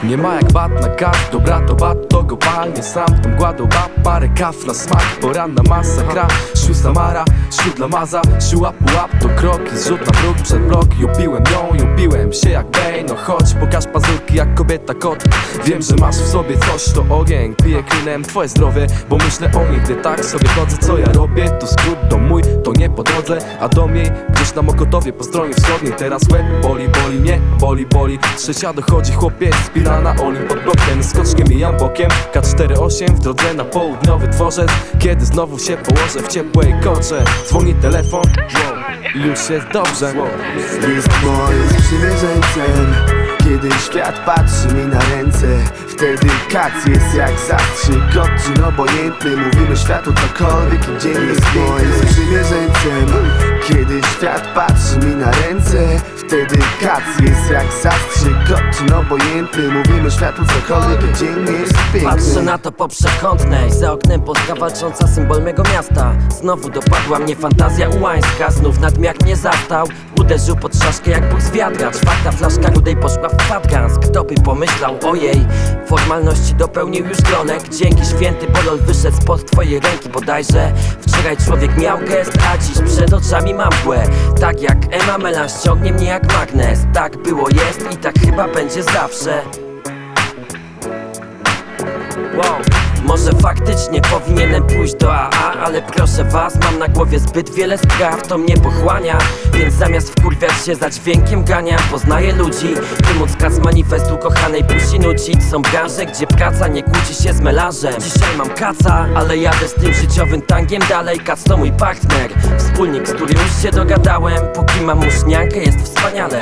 Nie ma jak bat na kat, dobra to bat to kopalnie. Sam w tą gładoba, parę kaw na smak. Poranna masakra, siu Samara, siu dla maza. Siła pułap to kroki, zrzut na próg przed blok. Jupiłem ją, jupiłem się jak Bane. No chodź, pokaż pazurki jak kobieta kot. Wiem, że masz w sobie coś, to ogień. Piję klinem twoje zdrowie, bo myślę o niej, gdy tak sobie chodzę. Co ja robię, to skrót do mój, to nie po drodze. A dom jej gdzieś na Mokotowie po stronie wschodniej. Teraz łeb boli, boli mnie, boli. Trzecia dochodzi, chłopiec spina na Olim pod blokiem. Skocznie mijam bokiem, K48 w drodze na południowy dworzec. Kiedy znowu się położę w ciepłej kocze, dzwoni telefon, i już jest dobrze. Jest moim sprzymierzeńcem, kiedy świat patrzy mi na ręce. Wtedy kac jest jak zastrzyk, odczyn obojętny. Mówimy światu cokolwiek i dzień jest moim sprzymierzeńcem. Kiedy świat patrzy mi na ręce, wtedy kac jest jak zastrzyk, odczyn obojętny. Mówimy światu cokolwiek i dzień jest piękny. Patrzę na to po przekątnej, za oknem Polska walcząca, symbol mego miasta. Znowu dopadła mnie fantazja ułańska, znów nadmiar mnie zastał. Uderzył pod szaszkę jak bóg z wiadra. Czwarta flaszka rudej poszła w kwadrans. Kto by pomyślał, ojej, formalności dopełnił już gronek. Dzięki święty Bolol wyszedł spod twojej ręki bodajże. Wczoraj człowiek miał gest, a dziś przed oczami mam mgłę. Tak jak Emma Melan ściągnie mnie jak magnes. Tak było, jest i tak chyba będzie zawsze. Wow. Może faktycznie powinienem pójść do AA, ale proszę was, mam na głowie zbyt wiele spraw, to mnie pochłania. Więc zamiast wkurwiać się za dźwiękiem ganiam, poznaję ludzi, by móc kac manifestu kochanej puści nucić. Są branże, gdzie praca nie kłóci się z melarzem. Dzisiaj mam kaca, ale jadę z tym życiowym tangiem dalej. Kac to mój partner, wspólnik, z którym już się dogadałem. Póki mam muszniankę, jest wspaniale.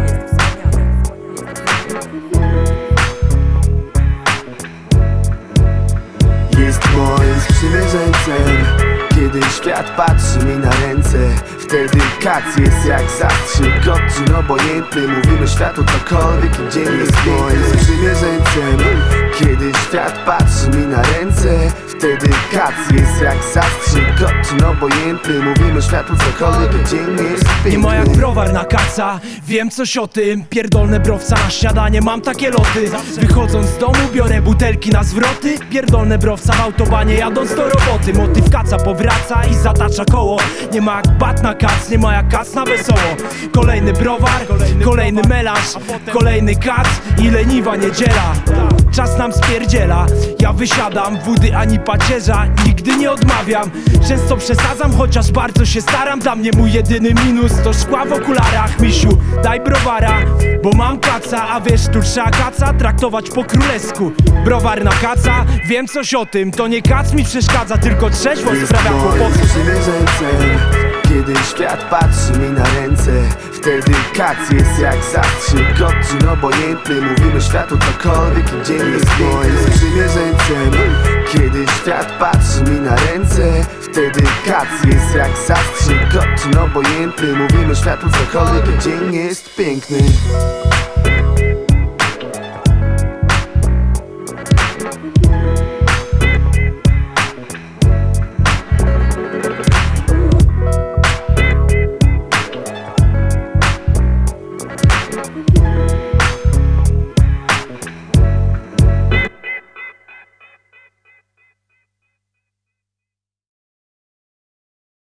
Jest moim sprzymierzeńcem, kiedy świat patrzy mi na ręce. Wtedy kac jest jak zastrzyk, odczyn obojętny. Mówimy światu cokolwiek i dzień jest moim sprzymierzeńcem. Kiedy świat patrzy mi na ręce, wtedy kac jest jak zastrzyk, odczyn obojętny. Mówimy światu cokolwiek i dzień jest piękny. Nie ma jak browar na kaca, wiem coś o tym. Pierdolne browca na śniadanie, mam takie loty. Wychodząc z domu biorę butelki na zwroty. Pierdolne browca w autobanie, jadąc do roboty. Motyw kaca powraca i zatacza koło. Nie ma jak bat na kac, nie ma jak kac na wesoło. Kolejny browar, kolejny melanż, kolejny kac i leniwa niedziela. Czas nam spierdziela, ja wysiadam, wody ani pacierza, nigdy nie odmawiam. Często przesadzam, chociaż bardzo się staram. Dla mnie mój jedyny minus to szkła w okularach. Misiu, daj browara, bo mam kaca. A wiesz, tu trzeba kaca traktować po królewsku. Browar na kaca, wiem coś o tym. To nie kac mi przeszkadza, tylko trzeźwość sprawia kłopoty. Kiedy świat patrzy mi na ręce, wtedy kac jest jak zastrzyk, odczyn obojętny. Mówimy światu cokolwiek i dzień jest moim sprzymierzeńcem. Kiedy świat patrzy mi na ręce, wtedy kac jest jak zastrzyk, odczyn obojętny. Mówimy światu cokolwiek i dzień jest piękny.